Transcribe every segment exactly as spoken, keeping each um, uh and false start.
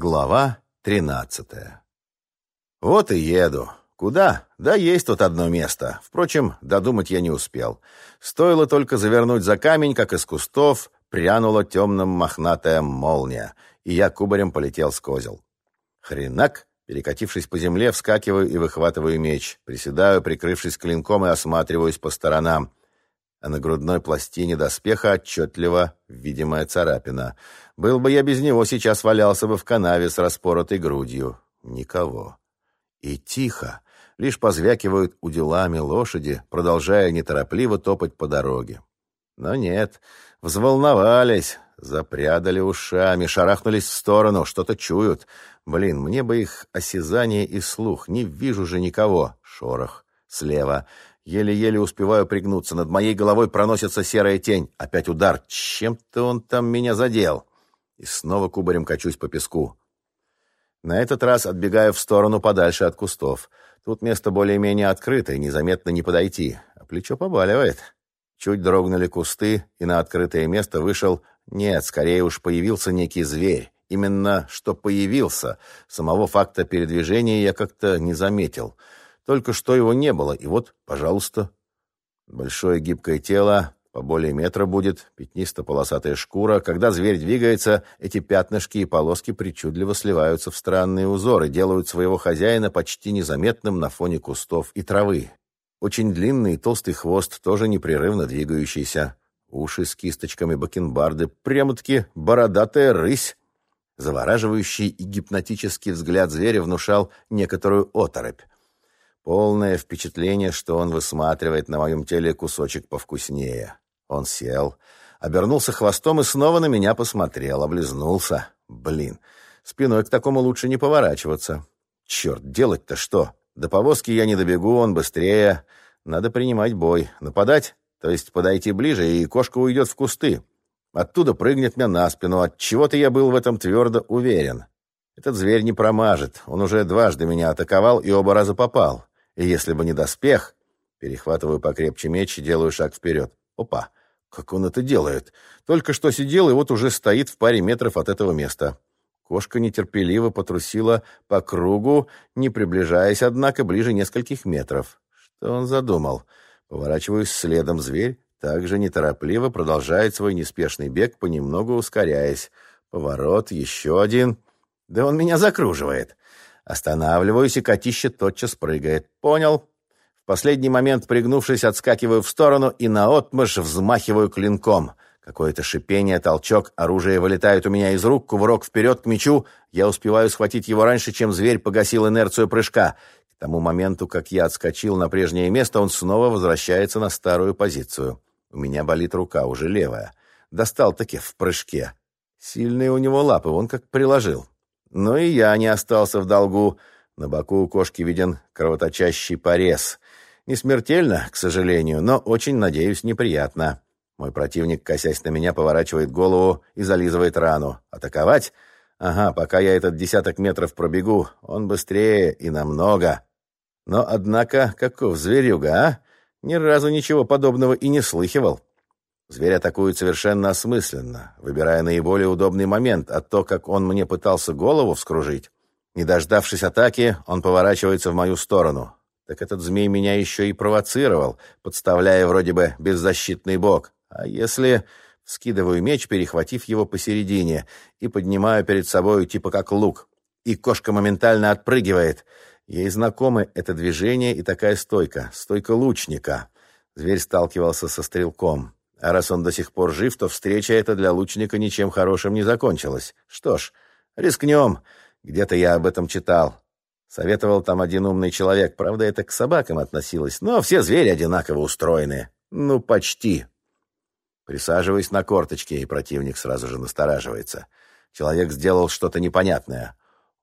Глава тринадцатая. Вот и еду. Куда? Да есть тут одно место. Впрочем, додумать я не успел. Стоило только завернуть за камень, как из кустов прянула темным мохнатая молния, и я кубарем полетел с козел. Хренак! Перекатившись по земле, вскакиваю и выхватываю меч. Приседаю, прикрывшись клинком, и осматриваюсь по сторонам. А на грудной пластине доспеха отчетливо видимая царапина. Был бы я без него, сейчас валялся бы в канаве с распоротой грудью. Никого. И тихо. Лишь позвякивают уделами лошади, продолжая неторопливо топать по дороге. Но нет, взволновались, запрядали ушами, шарахнулись в сторону, что-то чуют. Блин, мне бы их осязание и слух, не вижу же никого. Шорох. Слева. Еле-еле успеваю пригнуться. Над моей головой проносится серая тень. Опять удар. Чем-то он там меня задел. И снова кубарем качусь по песку. На этот раз отбегаю в сторону подальше от кустов. Тут место более-менее открытое, незаметно не подойти. А плечо побаливает. Чуть дрогнули кусты, и на открытое место вышел... Нет, скорее уж появился некий зверь. Именно что появился. Самого факта передвижения я как-то не заметил. Только что его не было, и вот, пожалуйста. Большое гибкое тело, по более метра будет, пятнисто-полосатая шкура. Когда зверь двигается, эти пятнышки и полоски причудливо сливаются в странные узоры, делают своего хозяина почти незаметным на фоне кустов и травы. Очень длинный и толстый хвост, тоже непрерывно двигающийся. Уши с кисточками бакенбарды, прямо-таки бородатая рысь. Завораживающий и гипнотический взгляд зверя внушал некоторую оторопь. Полное впечатление, что он высматривает на моем теле кусочек повкуснее. Он сел, обернулся хвостом и снова на меня посмотрел, облизнулся. Блин, спиной к такому лучше не поворачиваться. Черт, делать-то что? До повозки я не добегу, он быстрее. Надо принимать бой. Нападать? То есть подойти ближе, и кошка уйдет в кусты. Оттуда прыгнет мне на спину. Отчего-то я был в этом твердо уверен. Этот зверь не промажет. Он уже дважды меня атаковал и оба раза попал. И если бы не доспех... Перехватываю покрепче меч и делаю шаг вперед. Опа! Как он это делает? Только что сидел, и вот уже стоит в паре метров от этого места. Кошка нетерпеливо потрусила по кругу, не приближаясь, однако, ближе нескольких метров. Что он задумал? Поворачиваюсь следом. Зверь также неторопливо продолжает свой неспешный бег, понемногу ускоряясь. Поворот, еще один. Да он меня закруживает. Останавливаюсь, и котище тотчас прыгает. Понял. В последний момент, пригнувшись, отскакиваю в сторону и наотмашь взмахиваю клинком. Какое-то шипение, толчок, оружие вылетает у меня из рук, кувырок вперед к мечу. Я успеваю схватить его раньше, чем зверь погасил инерцию прыжка. К тому моменту, как я отскочил на прежнее место, он снова возвращается на старую позицию. У меня болит рука, уже левая. Достал-таки в прыжке. Сильные у него лапы, он как приложил. Но и я не остался в долгу. На боку у кошки виден кровоточащий порез. Не смертельно, к сожалению, но очень, надеюсь, неприятно. Мой противник, косясь на меня, поворачивает голову и зализывает рану. Атаковать? Ага, пока я этот десяток метров пробегу, он быстрее и намного. Но, однако, каков зверюга, а? Ни разу ничего подобного и не слыхивал. Зверь атакует совершенно осмысленно, выбирая наиболее удобный момент, а то, как он мне пытался голову вскружить. Не дождавшись атаки, он поворачивается в мою сторону. Так этот змей меня еще и провоцировал, подставляя вроде бы беззащитный бок. А если... Скидываю меч, перехватив его посередине, и поднимаю перед собой типа как лук. И кошка моментально отпрыгивает. Ей знакомы это движение и такая стойка. Стойка лучника. Зверь сталкивался со стрелком. А раз он до сих пор жив, то встреча эта для лучника ничем хорошим не закончилась. Что ж, рискнем. Где-то я об этом читал. Советовал там один умный человек. Правда, это к собакам относилось. Но все звери одинаково устроены. Ну, почти. Присаживаюсь на корточки, и противник сразу же настораживается. Человек сделал что-то непонятное.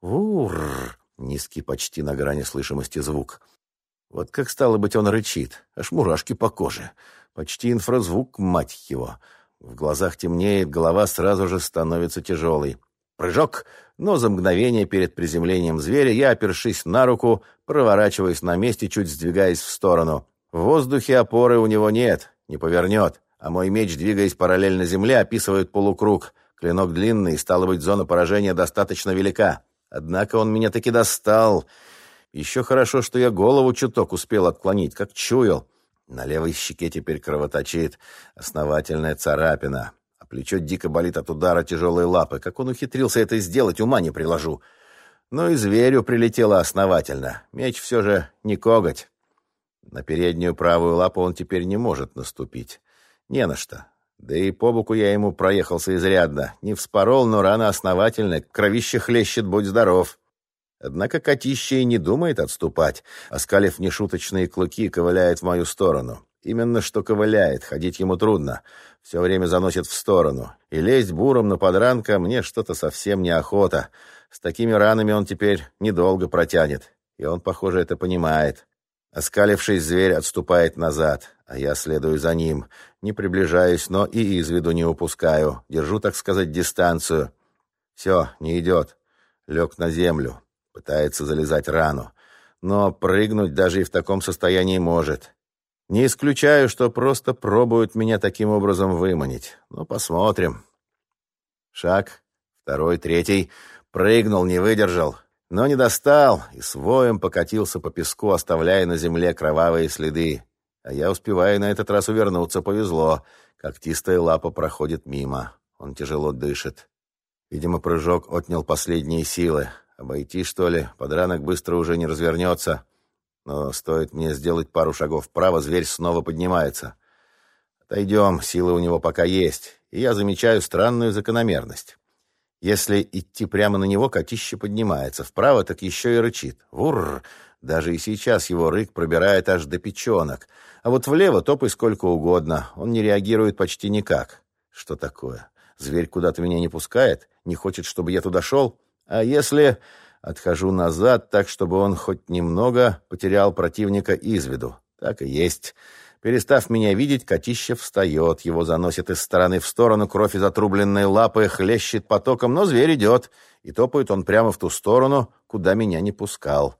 Ур! Низкий, почти на грани слышимости звук. Вот как, стало быть, он рычит. Аж мурашки по коже. Почти инфразвук, мать его. В глазах темнеет, голова сразу же становится тяжелой. Прыжок, но за мгновение перед приземлением зверя я, опершись на руку, проворачиваюсь на месте, чуть сдвигаясь в сторону. В воздухе опоры у него нет, не повернет, а мой меч, двигаясь параллельно земле, описывает полукруг. Клинок длинный, стало быть, зона поражения достаточно велика. Однако он меня таки достал. Еще хорошо, что я голову чуток успел отклонить, как чуял. На левой щеке теперь кровоточит основательная царапина, а плечо дико болит от удара тяжелой лапы. Как он ухитрился это сделать, ума не приложу. Но и зверю прилетело основательно. Меч все же не коготь. На переднюю правую лапу он теперь не может наступить. Не на что. Да и по боку я ему проехался изрядно. Не вспорол, но рана основательная, кровище хлещет, будь здоров. Однако котище и не думает отступать. Оскалив нешуточные клыки, ковыляет в мою сторону. Именно что ковыляет, ходить ему трудно. Все время заносит в сторону. И лезть буром на подранка мне что-то совсем неохота. С такими ранами он теперь недолго протянет. И он, похоже, это понимает. Оскалившись, зверь отступает назад, а я следую за ним. Не приближаюсь, но и из виду не упускаю. Держу, так сказать, дистанцию. Все, не идет. Лег на землю. Пытается залезать рану. Но прыгнуть даже и в таком состоянии может. Не исключаю, что просто пробуют меня таким образом выманить. Ну, посмотрим. Шаг. Второй, третий. Прыгнул, не выдержал. Но не достал и с воем покатился по песку, оставляя на земле кровавые следы. А я успеваю на этот раз увернуться, повезло. Когтистая лапа проходит мимо. Он тяжело дышит. Видимо, прыжок отнял последние силы. Обойти, что ли? Подранок быстро уже не развернется. Но стоит мне сделать пару шагов вправо, зверь снова поднимается. Отойдем, силы у него пока есть. И я замечаю странную закономерность. Если идти прямо на него, котище поднимается. Вправо так еще и рычит. Вурр! Даже и сейчас его рык пробирает аж до печенок. А вот влево топай сколько угодно. Он не реагирует почти никак. Что такое? Зверь куда-то меня не пускает? Не хочет, чтобы я туда шел? А если... Отхожу назад, так, чтобы он хоть немного потерял противника из виду. Так и есть. Перестав меня видеть, котище встает, его заносит из стороны в сторону, кровь из отрубленной лапы хлещет потоком, но зверь идет, и топает он прямо в ту сторону, куда меня не пускал.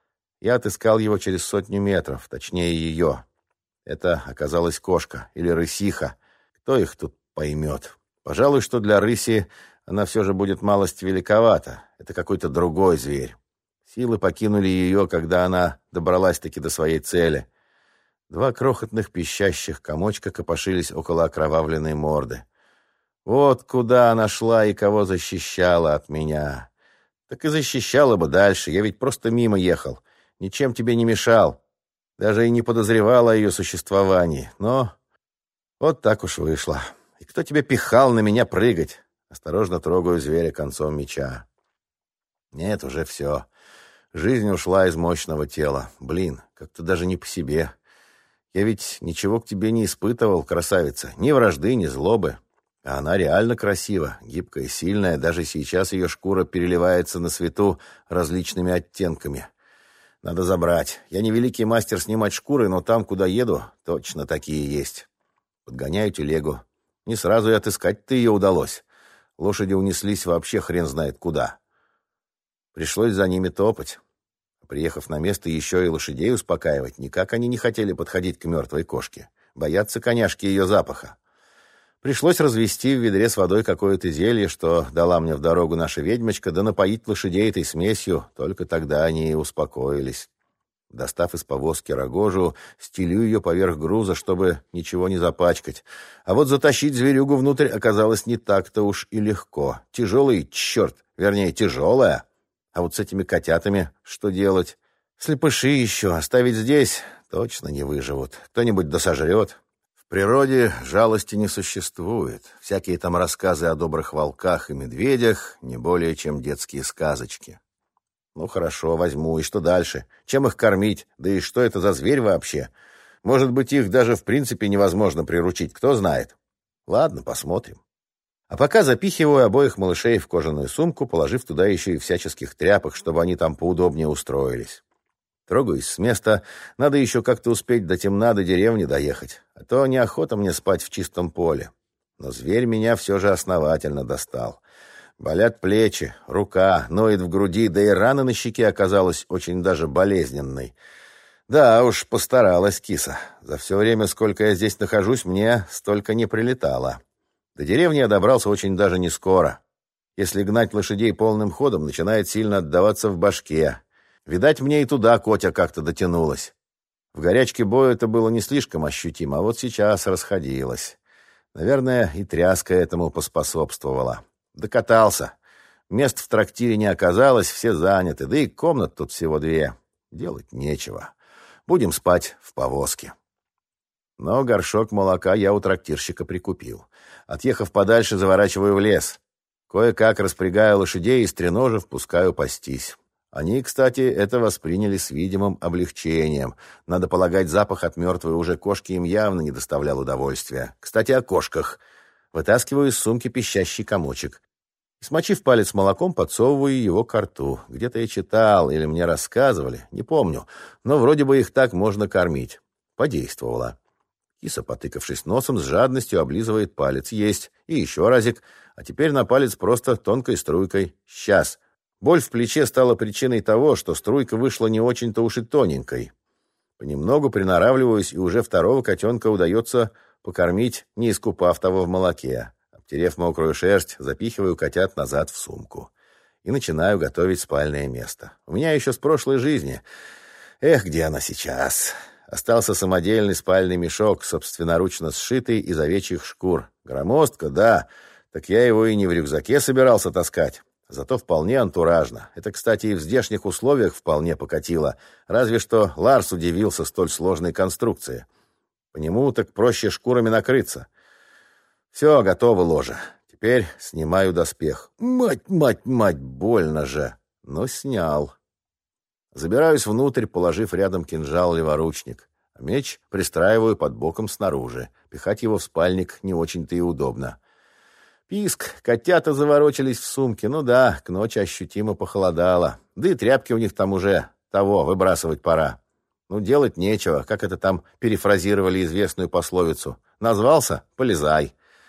Я отыскал его через сотню метров, точнее ее. Это оказалась кошка или рысиха. Кто их тут поймет? Пожалуй, что для рыси она все же будет малость великовата. Это какой-то другой зверь. Силы покинули ее, когда она добралась-таки до своей цели. Два крохотных пищащих комочка копошились около окровавленной морды. Вот куда она шла и кого защищала от меня. Так и защищала бы дальше. Я ведь просто мимо ехал. Ничем тебе не мешал. Даже и не подозревал о ее существовании. Но вот так уж вышло. И кто тебе пихал на меня прыгать? Осторожно трогаю зверя концом меча. Нет, уже все. Жизнь ушла из мощного тела. Блин, как-то даже не по себе. Я ведь ничего к тебе не испытывал, красавица. Ни вражды, ни злобы. А она реально красива, гибкая, сильная. Даже сейчас ее шкура переливается на свету различными оттенками. Надо забрать. Я не великий мастер снимать шкуры, но там, куда еду, точно такие есть. Подгоняю телегу. Не сразу и отыскать-то ее удалось. Лошади унеслись вообще хрен знает куда. Пришлось за ними топать. Приехав на место, еще и лошадей успокаивать. Никак они не хотели подходить к мертвой кошке. Боятся коняшки ее запаха. Пришлось развести в ведре с водой какое-то зелье, что дала мне в дорогу наша ведьмочка, да напоить лошадей этой смесью. Только тогда они и успокоились. Достав из повозки рогожу, стелю ее поверх груза, чтобы ничего не запачкать. А вот затащить зверюгу внутрь оказалось не так-то уж и легко. Тяжелый, черт, вернее, тяжелая. А вот с этими котятами что делать? Слепыши еще оставить здесь точно не выживут. Кто-нибудь досожрет. В природе жалости не существует. Всякие там рассказы о добрых волках и медведях не более чем детские сказочки. Ну, хорошо, возьму. И что дальше? Чем их кормить? Да и что это за зверь вообще? Может быть, их даже в принципе невозможно приручить, кто знает. Ладно, посмотрим. А пока запихиваю обоих малышей в кожаную сумку, положив туда еще и всяческих тряпок, чтобы они там поудобнее устроились. Трогаюсь с места. Надо еще как-то успеть до темна до деревни доехать. А то неохота мне спать в чистом поле. Но зверь меня все же основательно достал. Болят плечи, рука, ноет в груди, да и рана на щеке оказалась очень даже болезненной. Да уж, постаралась киса. За все время, сколько я здесь нахожусь, мне столько не прилетало. До деревни я добрался очень даже не скоро. Если гнать лошадей полным ходом, начинает сильно отдаваться в башке. Видать, мне и туда Котя как-то дотянулась. В горячке боя это было не слишком ощутимо, а вот сейчас расходилось. Наверное, и тряска этому поспособствовала. Докатался. Мест в трактире не оказалось, все заняты, да и комнат тут всего две. Делать нечего. Будем спать в повозке. Но горшок молока я у трактирщика прикупил. Отъехав подальше, заворачиваю в лес. Кое-как распрягаю лошадей и стреножив пускаю пастись. Они, кстати, это восприняли с видимым облегчением. Надо полагать, запах от мертвой уже кошки им явно не доставлял удовольствия. Кстати, о кошках. Вытаскиваю из сумки пищащий комочек. Смочив палец молоком, подсовываю его ко рту. Где-то я читал или мне рассказывали, не помню, но вроде бы их так можно кормить. Подействовало. Киса, потыкавшись носом, с жадностью облизывает палец. Есть. И еще разик. А теперь на палец просто тонкой струйкой. Сейчас. Боль в плече стала причиной того, что струйка вышла не очень-то уж и тоненькой. Понемногу приноравливаюсь, и уже второго котенка удается покормить, не искупав того в молоке. Обтерев мокрую шерсть, запихиваю котят назад в сумку. И начинаю готовить спальное место. У меня еще с прошлой жизни. Эх, где она сейчас? Остался самодельный спальный мешок, собственноручно сшитый из овечьих шкур. Громоздко, да, так я его и не в рюкзаке собирался таскать. Зато вполне антуражно. Это, кстати, и в здешних условиях вполне покатило. Разве что Ларс удивился столь сложной конструкции. По нему так проще шкурами накрыться. Все, готово ложе. Теперь снимаю доспех. Мать, мать, мать, больно же. Но снял. Забираюсь внутрь, положив рядом кинжал-леворучник. А меч пристраиваю под боком снаружи. Пихать его в спальник не очень-то и удобно. Писк, котята заворочились в сумке. Ну да, к ночи ощутимо похолодало. Да и тряпки у них там уже того, выбрасывать пора. Ну, делать нечего, как это там перефразировали известную пословицу. Назвался — полезай.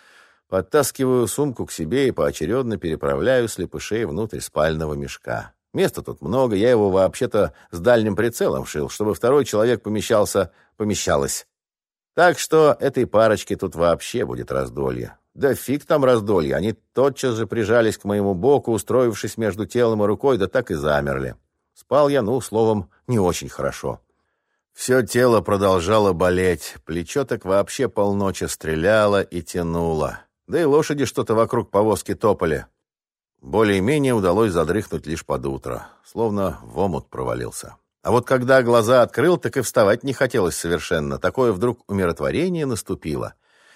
Подтаскиваю сумку к себе и поочередно переправляю слепышей внутрь спального мешка. Места тут много, я его вообще-то с дальним прицелом шил, чтобы второй человек помещался, помещалось. Так что этой парочке тут вообще будет раздолье. Да фиг там раздолье, они тотчас же прижались к моему боку, устроившись между телом и рукой, да так и замерли. Спал я, ну, словом, не очень хорошо. Все тело продолжало болеть, плечо так вообще полночи стреляло и тянуло. Да и лошади что-то вокруг повозки топали. Более-менее удалось задрыхнуть лишь под утро, словно в омут провалился. А вот когда глаза открыл, так и вставать не хотелось совершенно. Такое вдруг умиротворение наступило.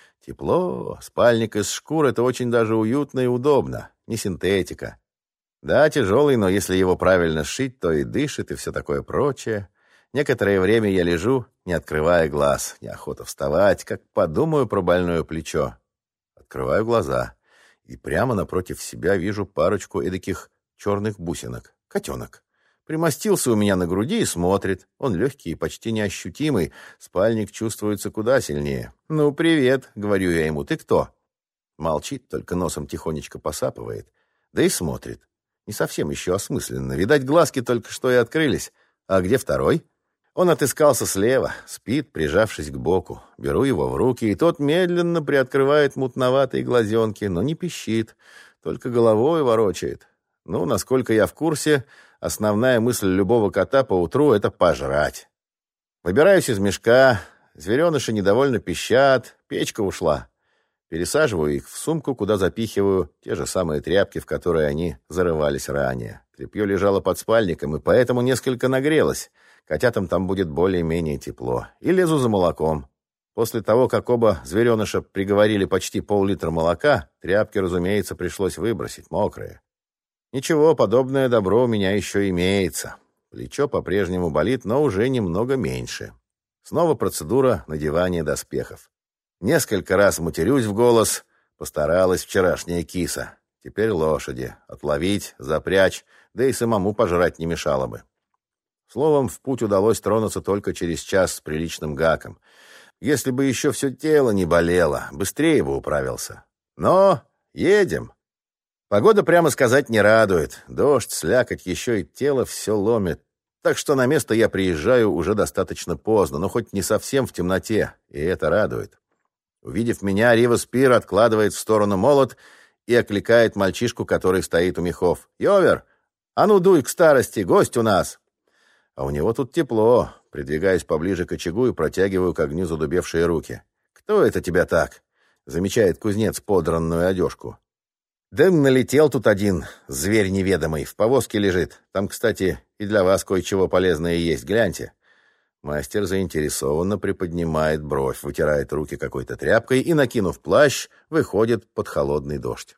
Тепло, спальник из шкур — это очень даже уютно и удобно, не синтетика. Да, тяжелый, но если его правильно сшить, то и дышит, и все такое прочее. Некоторое время я лежу, не открывая глаз. Неохота вставать, как подумаю про больное плечо. Открываю глаза, и прямо напротив себя вижу парочку эдаких черных бусинок. Котенок. Примостился у меня на груди и смотрит. Он легкий и почти неощутимый. Спальник чувствуется куда сильнее. «Ну, привет», — говорю я ему, — «ты кто?» Молчит, только носом тихонечко посапывает. Да и смотрит. Не совсем еще осмысленно. Видать, глазки только что и открылись. А где второй? Он отыскался слева, спит, прижавшись к боку. Беру его в руки, и тот медленно приоткрывает мутноватые глазенки, но не пищит, только головой ворочает. Ну, насколько я в курсе, основная мысль любого кота по утру — это пожрать. Выбираюсь из мешка, звереныши недовольно пищат, печка ушла. Пересаживаю их в сумку, куда запихиваю те же самые тряпки, в которые они зарывались ранее. Тряпье лежало под спальником, и поэтому несколько нагрелось. Котятам там будет более-менее тепло. И лезу за молоком. После того, как оба звереныша приговорили почти пол-литра молока, тряпки, разумеется, пришлось выбросить, мокрые. Ничего, подобное добро у меня еще имеется. Плечо по-прежнему болит, но уже немного меньше. Снова процедура надевания доспехов. Несколько раз матерюсь в голос. Постаралась вчерашняя киса. Теперь лошади. Отловить, запрячь, да и самому пожрать не мешало бы. Словом, в путь удалось тронуться только через час с приличным гаком. Если бы еще все тело не болело, быстрее бы управился. Но едем. Погода, прямо сказать, не радует. Дождь, слякоть, еще и тело все ломит. Так что на место я приезжаю уже достаточно поздно, но хоть не совсем в темноте, и это радует. Увидев меня, Рива Спир откладывает в сторону молот и окликает мальчишку, который стоит у мехов. «Йовер, а ну дуй к старости, гость у нас!» А у него тут тепло. Придвигаюсь поближе к очагу и протягиваю к огню задубевшие руки. «Кто это тебя так?» — замечает кузнец подранную одежку. «Да налетел тут один зверь неведомый, в повозке лежит. Там, кстати, и для вас кое-чего полезное есть, гляньте». Мастер заинтересованно приподнимает бровь, вытирает руки какой-то тряпкой и, накинув плащ, выходит под холодный дождь.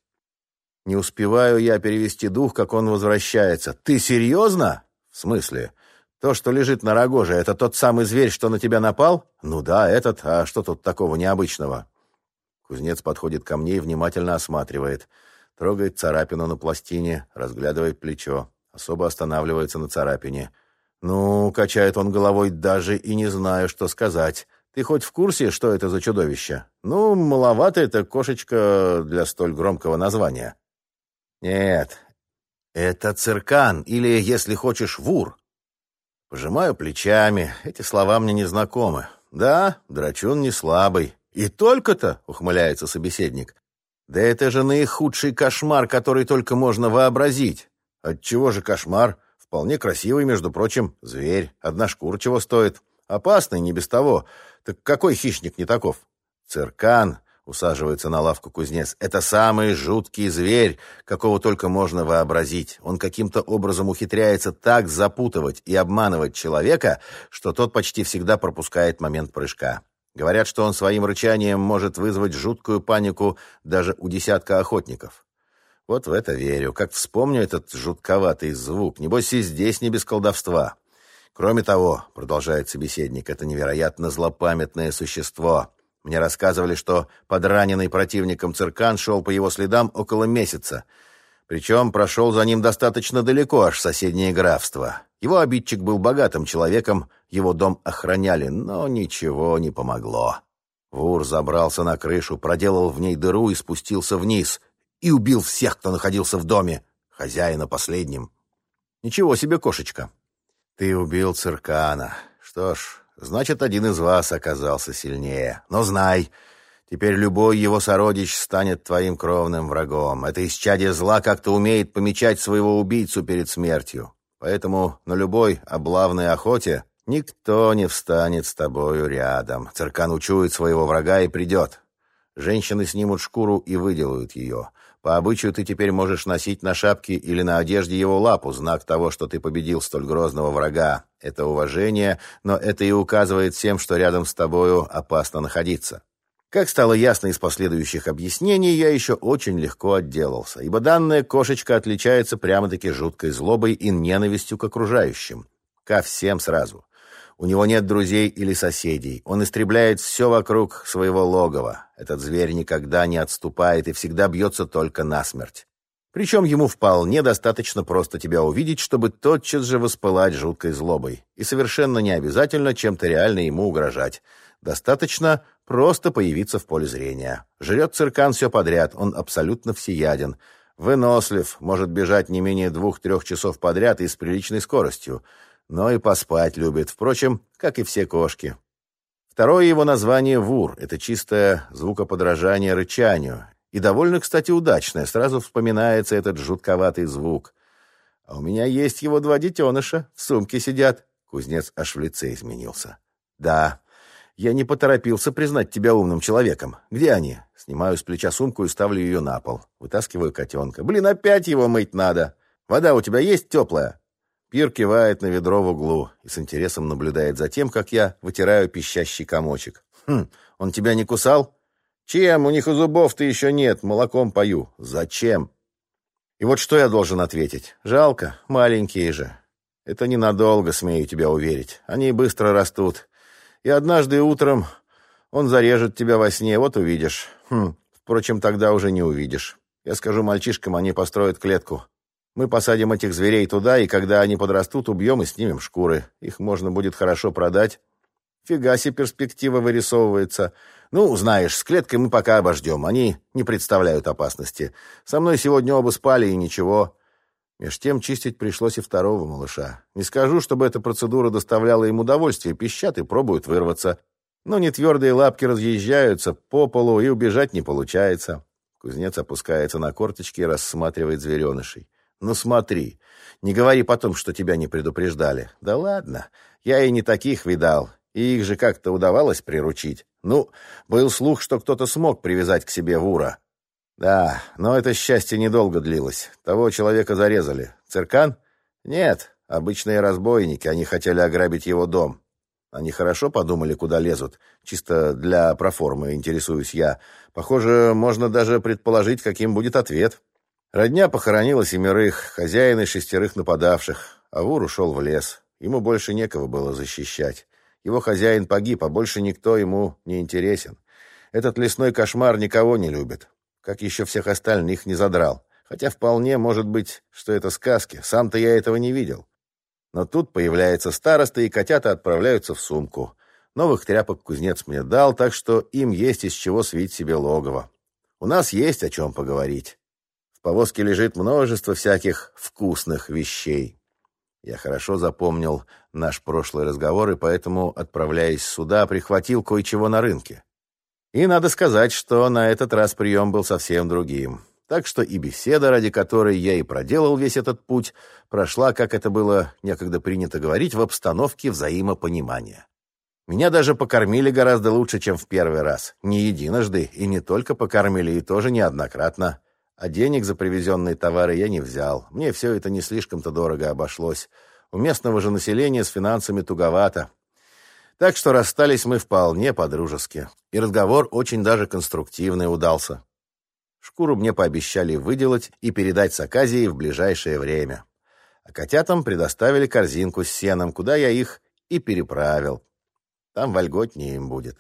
Не успеваю я перевести дух, как он возвращается. «Ты серьезно?» «В смысле? То, что лежит на рогоже, это тот самый зверь, что на тебя напал?» «Ну да, этот. А что тут такого необычного?» Кузнец подходит ко мне и внимательно осматривает. Трогает царапину на пластине, разглядывает плечо. Особо останавливается на царапине. «Ну, — качает он головой, — даже и не знаю, что сказать. Ты хоть в курсе, что это за чудовище? Ну, маловато эта кошечка для столь громкого названия». «Нет, это циркан, или, если хочешь, вур». Пожимаю плечами, эти слова мне не знакомы. «Да, драчун не слабый». «И только-то?» — ухмыляется собеседник. «Да это же наихудший кошмар, который только можно вообразить». «Отчего же кошмар? Вполне красивый, между прочим, зверь. Одна шкура чего стоит. Опасный, не без того. Так какой хищник не таков?» «Циркан», — усаживается на лавку кузнец, — «это самый жуткий зверь, какого только можно вообразить. Он каким-то образом ухитряется так запутывать и обманывать человека, что тот почти всегда пропускает момент прыжка. Говорят, что он своим рычанием может вызвать жуткую панику даже у десятка охотников. Вот в это верю. Как вспомню этот жутковатый звук, небось и здесь не без колдовства. Кроме того, — продолжает собеседник, — это невероятно злопамятное существо. Мне рассказывали, что подраненный противником циркан шел по его следам около месяца. Причем прошел за ним достаточно далеко, аж в соседнее графство. Его обидчик был богатым человеком, его дом охраняли, но ничего не помогло. Вур забрался на крышу, проделал в ней дыру и спустился вниз. И убил всех, кто находился в доме, хозяина последним. Ничего себе, кошечка. Ты убил циркана. Что ж, значит, один из вас оказался сильнее. Но знай, теперь любой его сородич станет твоим кровным врагом. Это исчадие зла как-то умеет помечать своего убийцу перед смертью. Поэтому на любой облавной охоте никто не встанет с тобою рядом. Циркан учует своего врага и придет. Женщины снимут шкуру и выделают ее. По обычаю ты теперь можешь носить на шапке или на одежде его лапу, знак того, что ты победил столь грозного врага. Это уважение, но это и указывает всем, что рядом с тобою опасно находиться. Как стало ясно из последующих объяснений, я еще очень легко отделался, ибо данная кошечка отличается прямо-таки жуткой злобой и ненавистью к окружающим. Ко всем сразу. У него нет друзей или соседей. Он истребляет все вокруг своего логова. Этот зверь никогда не отступает и всегда бьется только насмерть. Причем ему вполне достаточно просто тебя увидеть, чтобы тотчас же воспылать жуткой злобой. И совершенно не обязательно чем-то реально ему угрожать. Достаточно просто появиться в поле зрения. Жрет циркан все подряд, он абсолютно всеяден. Вынослив, может бежать не менее двух-трех часов подряд и с приличной скоростью. Но и поспать любит, впрочем, как и все кошки. Второе его название — вур. Это чистое звукоподражание рычанию. И довольно, кстати, удачное. Сразу вспоминается этот жутковатый звук. А у меня есть его два детеныша. В сумке сидят. Кузнец аж в лице изменился. Да, я не поторопился признать тебя умным человеком. Где они? Снимаю с плеча сумку и ставлю ее на пол. Вытаскиваю котенка. Блин, опять его мыть надо. Вода у тебя есть теплая? Пир кивает на ведро в углу и с интересом наблюдает за тем, как я вытираю пищащий комочек. Хм, он тебя не кусал? Чем? У них и зубов-то еще нет, молоком пою. Зачем? И вот что я должен ответить? Жалко, маленькие же. Это ненадолго, смею тебя уверить. Они быстро растут. И однажды утром он зарежет тебя во сне, вот увидишь. Хм, впрочем, тогда уже не увидишь. Я скажу мальчишкам, они построят клетку. Мы посадим этих зверей туда, и когда они подрастут, убьем и снимем шкуры. Их можно будет хорошо продать. Фига себе перспектива вырисовывается. Ну, знаешь, с клеткой мы пока обождем. Они не представляют опасности. Со мной сегодня оба спали, и ничего. Меж тем чистить пришлось и второго малыша. Не скажу, чтобы эта процедура доставляла им удовольствие. Пищат и пробуют вырваться. Ну, нетвердые лапки разъезжаются по полу, и убежать не получается. Кузнец опускается на корточки и рассматривает зверенышей. Ну смотри, не говори потом, что тебя не предупреждали. Да ладно, я и не таких видал, и их же как-то удавалось приручить. Ну, был слух, что кто-то смог привязать к себе вура. Да, но это счастье недолго длилось. Того человека зарезали. Циркан? Нет, обычные разбойники, они хотели ограбить его дом. Они хорошо подумали, куда лезут. Чисто для проформы интересуюсь я. Похоже, можно даже предположить, каким будет ответ. Родня похоронила семерых, хозяин и шестерых нападавших, а вур ушел в лес. Ему больше некого было защищать. Его хозяин погиб, а больше никто ему не интересен. Этот лесной кошмар никого не любит. Как еще всех остальных не задрал. Хотя вполне может быть, что это сказки. Сам-то я этого не видел. Но тут появляется староста, и котята отправляются в сумку. Новых тряпок кузнец мне дал, так что им есть из чего свить себе логово. У нас есть о чем поговорить. В повозке лежит множество всяких вкусных вещей. Я хорошо запомнил наш прошлый разговор, и поэтому, отправляясь сюда, прихватил кое-чего на рынке. И надо сказать, что на этот раз прием был совсем другим. Так что и беседа, ради которой я и проделал весь этот путь, прошла, как это было некогда принято говорить, в обстановке взаимопонимания. Меня даже покормили гораздо лучше, чем в первый раз. Не единожды, и не только покормили, и тоже неоднократно. А денег за привезенные товары я не взял. Мне все это не слишком-то дорого обошлось. У местного же населения с финансами туговато. Так что расстались мы вполне по-дружески. И разговор очень даже конструктивный удался. Шкуру мне пообещали выделать и передать с Аказией в ближайшее время. А котятам предоставили корзинку с сеном, куда я их и переправил. Там вольготнее им будет.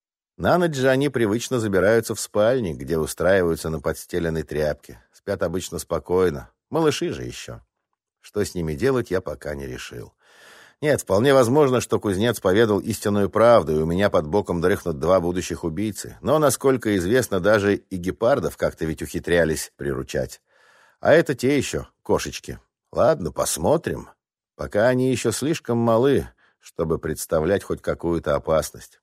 На ночь же они привычно забираются в спальник, где устраиваются на подстеленной тряпке. Спят обычно спокойно. Малыши же еще. Что с ними делать, я пока не решил. Нет, вполне возможно, что кузнец поведал истинную правду, и у меня под боком дрыхнут два будущих убийцы. Но, насколько известно, даже и гепардов как-то ведь ухитрялись приручать. А это те еще кошечки. Ладно, посмотрим. Пока они еще слишком малы, чтобы представлять хоть какую-то опасность.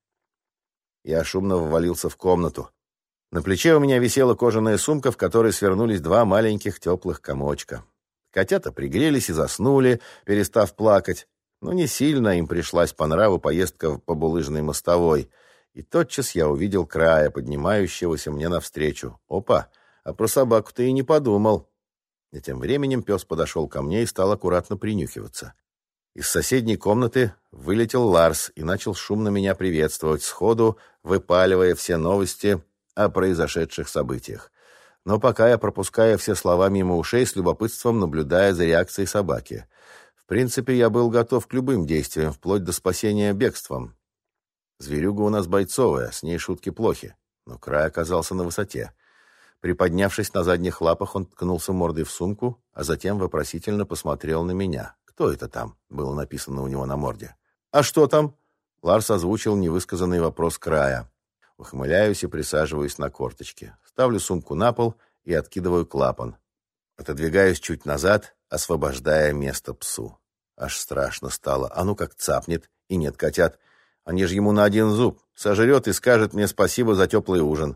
Я шумно ввалился в комнату. На плече у меня висела кожаная сумка, в которой свернулись два маленьких теплых комочка. Котята пригрелись и заснули, перестав плакать. Но не сильно им пришлась по нраву поездка по булыжной мостовой. И тотчас я увидел Края, поднимающегося мне навстречу. Опа, а про собаку-то и не подумал. И тем временем пес подошел ко мне и стал аккуратно принюхиваться. Из соседней комнаты вылетел Ларс и начал шумно меня приветствовать, сходу выпаливая все новости о произошедших событиях. Но пока я пропускаю все слова мимо ушей, с любопытством наблюдая за реакцией собаки. В принципе, я был готов к любым действиям, вплоть до спасения бегством. Зверюга у нас бойцовая, с ней шутки плохи. Но Край оказался на высоте. Приподнявшись на задних лапах, он ткнулся мордой в сумку, а затем вопросительно посмотрел на меня. «Кто это там?» — было написано у него на морде. «А что там?» — Ларс озвучил невысказанный вопрос Края. Ухмыляюсь и присаживаюсь на корточки. Ставлю сумку на пол и откидываю клапан. Отодвигаюсь чуть назад, освобождая место псу. Аж страшно стало. А ну как цапнет. И нет котят. Они же ему на один зуб. Сожрет и скажет мне спасибо за теплый ужин.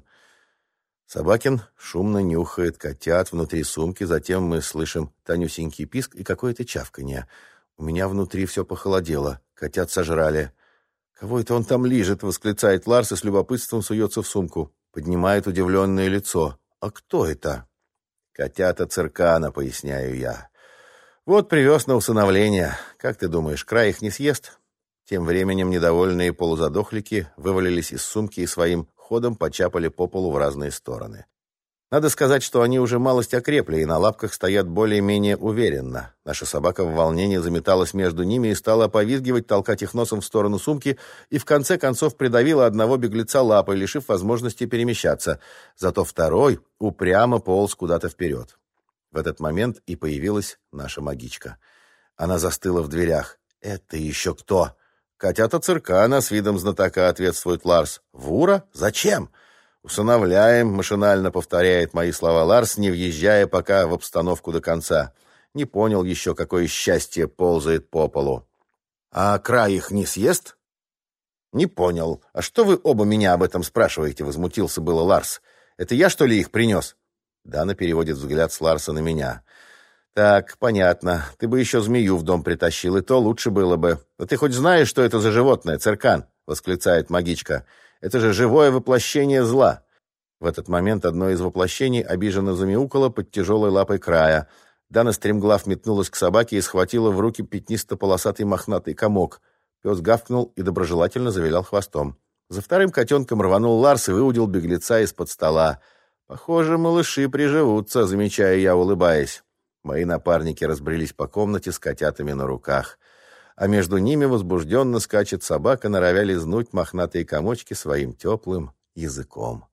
Собакин шумно нюхает котят внутри сумки. Затем мы слышим тонюсенький писк и какое-то чавканье. У меня внутри все похолодело. Котят сожрали. «Кого это он там лижет?» — восклицает Ларс и с любопытством суется в сумку. Поднимает удивленное лицо. «А кто это?» «Котята Циркана», — поясняю я. «Вот привез на усыновление. Как ты думаешь, Край их не съест?» Тем временем недовольные полузадохлики вывалились из сумки и своим ходом почапали по полу в разные стороны. Надо сказать, что они уже малость окрепли и на лапках стоят более-менее уверенно. Наша собака в волнении заметалась между ними и стала повизгивать, толкать их носом в сторону сумки, и в конце концов придавила одного беглеца лапой, лишив возможности перемещаться. Зато второй упрямо полз куда-то вперед. В этот момент и появилась наша магичка. Она застыла в дверях. «Это еще кто?» «Котята Циркана», — с видом знатока ответствует Ларс. «Вура? Зачем?» «Усыновляем», — машинально повторяет мои слова Ларс, не въезжая пока в обстановку до конца. Не понял еще, какое счастье ползает по полу. «А Край их не съест?» «Не понял. А что вы оба меня об этом спрашиваете?» — возмутился было Ларс. «Это я, что ли, их принес?» Дана переводит взгляд с Ларса на меня. «Так, понятно. Ты бы еще змею в дом притащил, и то лучше было бы. А ты хоть знаешь, что это за животное, Церкан?» — восклицает магичка. «Это же живое воплощение зла». В этот момент одно из воплощений обиженно замяукало под тяжелой лапой Края. Дана стремглав метнулась к собаке и схватила в руки пятнисто-полосатый мохнатый комок. Пес гавкнул и доброжелательно завилял хвостом. За вторым котенком рванул Ларс и выудил беглеца из-под стола. «Похоже, малыши приживутся», — замечаю я, улыбаясь. Мои напарники разбрелись по комнате с котятами на руках. А между ними возбужденно скачет собака, норовя лизнуть мохнатые комочки своим теплым языком.